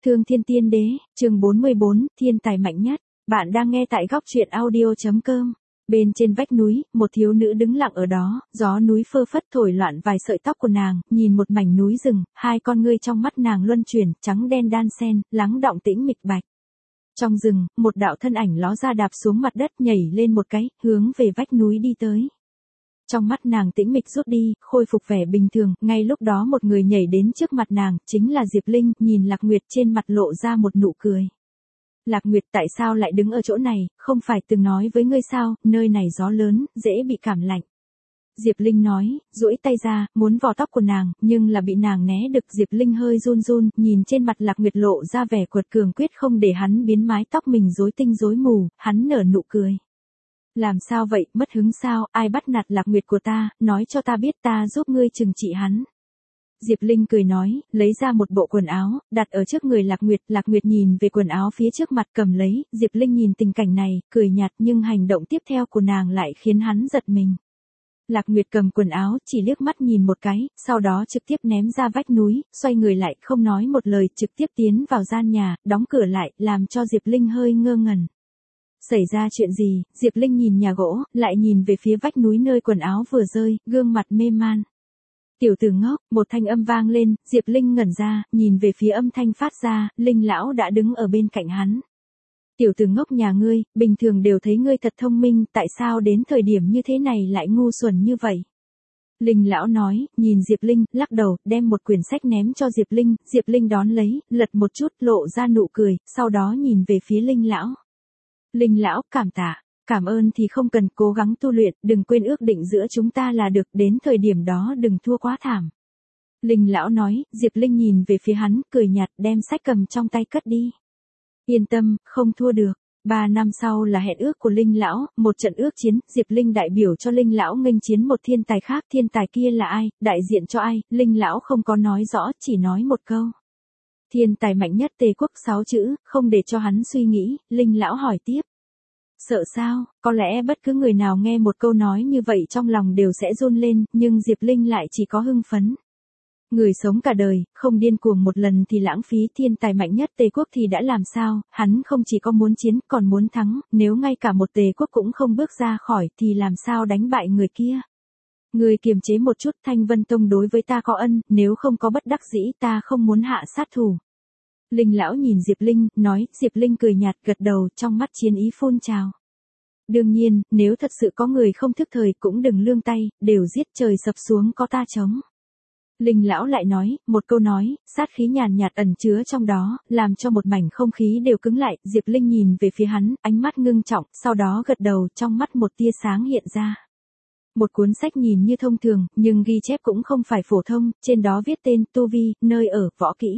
Thương Thiên Tiên Đế, chương 44, thiên tài mạnh nhất. Bạn đang nghe tại góc truyện audio.com. Bên trên vách núi, một thiếu nữ đứng lặng ở đó, gió núi phơ phất thổi loạn vài sợi tóc của nàng, nhìn một mảnh núi rừng, hai con ngươi trong mắt nàng luân chuyển, trắng đen đan xen, lắng đọng tĩnh mịch bạch. Trong rừng, một đạo thân ảnh ló ra đạp xuống mặt đất nhảy lên một cái, hướng về vách núi đi tới. Trong mắt nàng tĩnh mịch rút đi, khôi phục vẻ bình thường, ngay lúc đó một người nhảy đến trước mặt nàng, chính là Diệp Linh, nhìn Lạc Nguyệt trên mặt lộ ra một nụ cười. Lạc Nguyệt, tại sao lại đứng ở chỗ này, không phải từng nói với ngươi sao, nơi này gió lớn, dễ bị cảm lạnh. Diệp Linh nói, duỗi tay ra, muốn vò tóc của nàng, nhưng là bị nàng né được. Diệp Linh hơi run run, nhìn trên mặt Lạc Nguyệt lộ ra vẻ cuột cường quyết không để hắn biến mái tóc mình rối tinh rối mù, hắn nở nụ cười. Làm sao vậy, mất hứng sao, ai bắt nạt Lạc Nguyệt của ta, nói cho ta biết ta giúp ngươi trừng trị hắn. Diệp Linh cười nói, lấy ra một bộ quần áo, đặt ở trước người Lạc Nguyệt nhìn về quần áo phía trước mặt cầm lấy, Diệp Linh nhìn tình cảnh này, cười nhạt nhưng hành động tiếp theo của nàng lại khiến hắn giật mình. Lạc Nguyệt cầm quần áo, chỉ liếc mắt nhìn một cái, sau đó trực tiếp ném ra vách núi, xoay người lại, không nói một lời, trực tiếp tiến vào gian nhà, đóng cửa lại, làm cho Diệp Linh hơi ngơ ngẩn. Xảy ra chuyện gì? Diệp Linh nhìn nhà gỗ, lại nhìn về phía vách núi nơi quần áo vừa rơi, gương mặt mê man. Tiểu tử ngốc, một thanh âm vang lên, Diệp Linh ngẩn ra, nhìn về phía âm thanh phát ra, Linh lão đã đứng ở bên cạnh hắn. Tiểu tử ngốc nhà ngươi, bình thường đều thấy ngươi thật thông minh, tại sao đến thời điểm như thế này lại ngu xuẩn như vậy? Linh lão nói, nhìn Diệp Linh, lắc đầu, đem một quyển sách ném cho Diệp Linh đón lấy, lật một chút, lộ ra nụ cười, sau đó nhìn về phía Linh lão. Linh lão, cảm tạ, cảm ơn thì không cần, cố gắng tu luyện, đừng quên ước định giữa chúng ta là được, đến thời điểm đó đừng thua quá thảm. Linh lão nói, Diệp Linh nhìn về phía hắn, cười nhạt, đem sách cầm trong tay cất đi. Yên tâm, không thua được. 3 năm sau là hẹn ước của Linh lão, một trận ước chiến, Diệp Linh đại biểu cho Linh lão nghênh chiến một thiên tài khác, thiên tài kia là ai, đại diện cho ai, Linh lão không có nói rõ, chỉ nói một câu. Thiên tài mạnh nhất Tề quốc 6 chữ, không để cho hắn suy nghĩ, Linh lão hỏi tiếp. Sợ sao, có lẽ bất cứ người nào nghe một câu nói như vậy trong lòng đều sẽ run lên, nhưng Diệp Linh lại chỉ có hưng phấn. Người sống cả đời, không điên cuồng một lần thì lãng phí, thiên tài mạnh nhất Tề quốc thì đã làm sao, hắn không chỉ có muốn chiến, còn muốn thắng, nếu ngay cả một Tề quốc cũng không bước ra khỏi thì làm sao đánh bại người kia. Người kiềm chế một chút, Thanh Vân Tông đối với ta có ân, nếu không có bất đắc dĩ ta không muốn hạ sát thủ. Linh lão nhìn Diệp Linh, nói, Diệp Linh cười nhạt gật đầu, trong mắt chiến ý phun trào. Đương nhiên, nếu thật sự có người không thức thời cũng đừng lương tay, đều giết, trời sập xuống có ta chống. Linh lão lại nói, một câu nói, sát khí nhàn nhạt ẩn chứa trong đó, làm cho một mảnh không khí đều cứng lại, Diệp Linh nhìn về phía hắn, ánh mắt ngưng trọng, sau đó gật đầu, trong mắt một tia sáng hiện ra. Một cuốn sách nhìn như thông thường, nhưng ghi chép cũng không phải phổ thông, trên đó viết tên, tu vi, nơi ở, võ kỹ.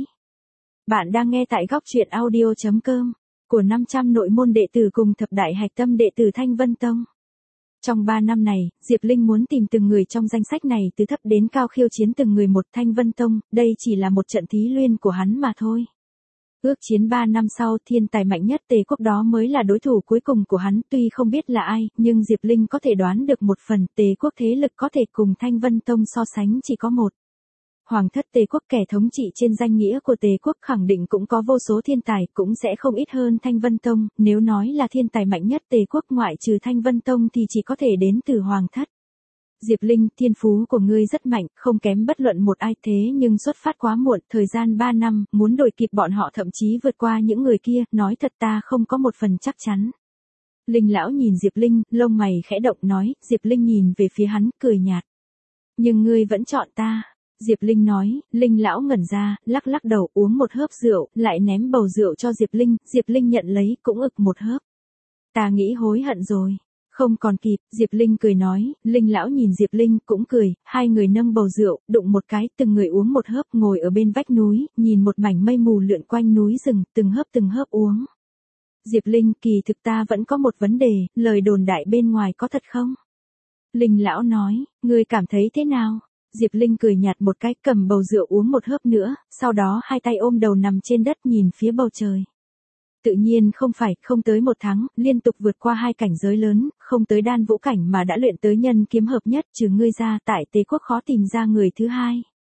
Bạn đang nghe tại góc truyện audio.com, của 500 nội môn đệ tử cùng thập đại hạch tâm đệ tử Thanh Vân Tông. Trong 3 năm này, Diệp Linh muốn tìm từng người trong danh sách này từ thấp đến cao khiêu chiến từng người một. Thanh Vân Tông, đây chỉ là một trận thí luyện của hắn mà thôi. Ước chiến 3 năm sau, thiên tài mạnh nhất Tề quốc đó mới là đối thủ cuối cùng của hắn, tuy không biết là ai, nhưng Diệp Linh có thể đoán được một phần, Tề quốc thế lực có thể cùng Thanh Vân Tông so sánh chỉ có một. Hoàng thất Tề quốc, kẻ thống trị trên danh nghĩa của Tề quốc, khẳng định cũng có vô số thiên tài, cũng sẽ không ít hơn Thanh Vân Tông, nếu nói là thiên tài mạnh nhất Tề quốc ngoại trừ Thanh Vân Tông thì chỉ có thể đến từ Hoàng thất. Diệp Linh, thiên phú của ngươi rất mạnh, không kém bất luận một ai, thế nhưng xuất phát quá muộn, thời gian 3 năm, muốn đuổi kịp bọn họ thậm chí vượt qua những người kia, nói thật ta không có một phần chắc chắn. Linh lão nhìn Diệp Linh, lông mày khẽ động nói, Diệp Linh nhìn về phía hắn, cười nhạt. Nhưng ngươi vẫn chọn ta. Diệp Linh nói, Linh lão ngẩn ra, lắc lắc đầu, uống một hớp rượu, lại ném bầu rượu cho Diệp Linh nhận lấy, cũng ực một hớp. Ta nghĩ hối hận rồi. Không còn kịp, Diệp Linh cười nói, Linh lão nhìn Diệp Linh, cũng cười, hai người nâng bầu rượu, đụng một cái, từng người uống một hớp, ngồi ở bên vách núi, nhìn một mảnh mây mù lượn quanh núi rừng, từng hớp uống. Diệp Linh, kỳ thực ta vẫn có một vấn đề, lời đồn đại bên ngoài có thật không? Linh lão nói, ngươi cảm thấy thế nào? Diệp Linh cười nhạt một cái, cầm bầu rượu uống một hớp nữa, sau đó hai tay ôm đầu nằm trên đất nhìn phía bầu trời. Tự nhiên không phải, không tới 1 tháng, liên tục vượt qua 2 cảnh giới lớn, không tới đan vũ cảnh mà đã luyện tới nhân kiếm hợp nhất, trừ ngươi ra, tại Tề quốc khó tìm ra người thứ hai.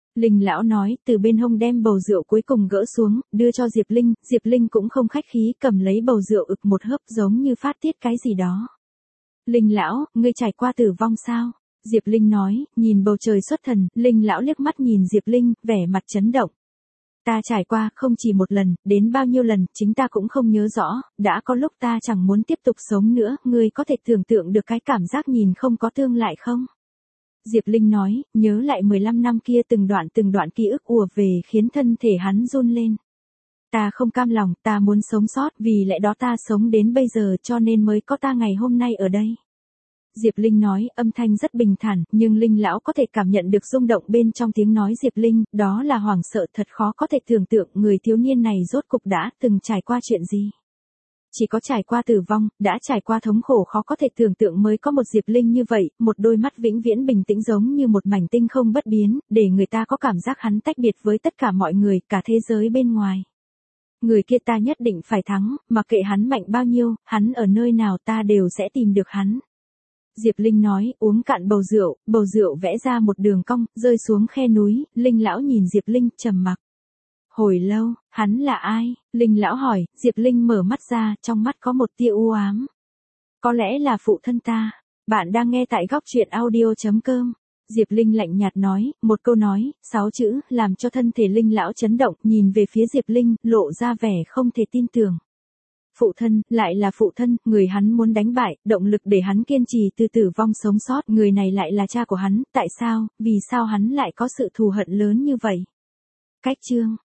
Linh lão nói, từ bên hông đem bầu rượu cuối cùng gỡ xuống, đưa cho Diệp Linh cũng không khách khí, cầm lấy bầu rượu ực một hớp giống như phát tiết cái gì đó. Linh lão, ngươi trải qua tử vong sao? Diệp Linh nói, nhìn bầu trời xuất thần, Linh lão liếc mắt nhìn Diệp Linh, vẻ mặt chấn động. Ta trải qua, không chỉ một lần, đến bao nhiêu lần, chính ta cũng không nhớ rõ, đã có lúc ta chẳng muốn tiếp tục sống nữa, ngươi có thể tưởng tượng được cái cảm giác nhìn không có tương lại không? Diệp Linh nói, nhớ lại 15 năm kia từng đoạn ký ức ùa về khiến thân thể hắn run lên. Ta không cam lòng, ta muốn sống sót, vì lẽ đó ta sống đến bây giờ cho nên mới có ta ngày hôm nay ở đây. Diệp Linh nói, âm thanh rất bình thản, nhưng Linh lão có thể cảm nhận được rung động bên trong tiếng nói Diệp Linh, đó là hoảng sợ thật khó có thể tưởng tượng người thiếu niên này rốt cục đã từng trải qua chuyện gì. Chỉ có trải qua tử vong, đã trải qua thống khổ khó có thể tưởng tượng mới có một Diệp Linh như vậy, một đôi mắt vĩnh viễn bình tĩnh giống như một mảnh tinh không bất biến, để người ta có cảm giác hắn tách biệt với tất cả mọi người, cả thế giới bên ngoài. Người kia ta nhất định phải thắng, mặc kệ hắn mạnh bao nhiêu, hắn ở nơi nào ta đều sẽ tìm được hắn. Diệp Linh nói, uống cạn bầu rượu vẽ ra một đường cong, rơi xuống khe núi, Linh lão nhìn Diệp Linh, trầm mặc. Hồi lâu, hắn là ai? Linh lão hỏi, Diệp Linh mở mắt ra, trong mắt có một tia u ám. Có lẽ là phụ thân ta. Bạn đang nghe tại góc truyện audio.com. Diệp Linh lạnh nhạt nói, một câu nói, 6 chữ, làm cho thân thể Linh lão chấn động, nhìn về phía Diệp Linh, lộ ra vẻ không thể tin tưởng. Phụ thân, lại là phụ thân, người hắn muốn đánh bại, động lực để hắn kiên trì từ tử vong sống sót, người này lại là cha của hắn, tại sao, vì sao hắn lại có sự thù hận lớn như vậy? Cách chương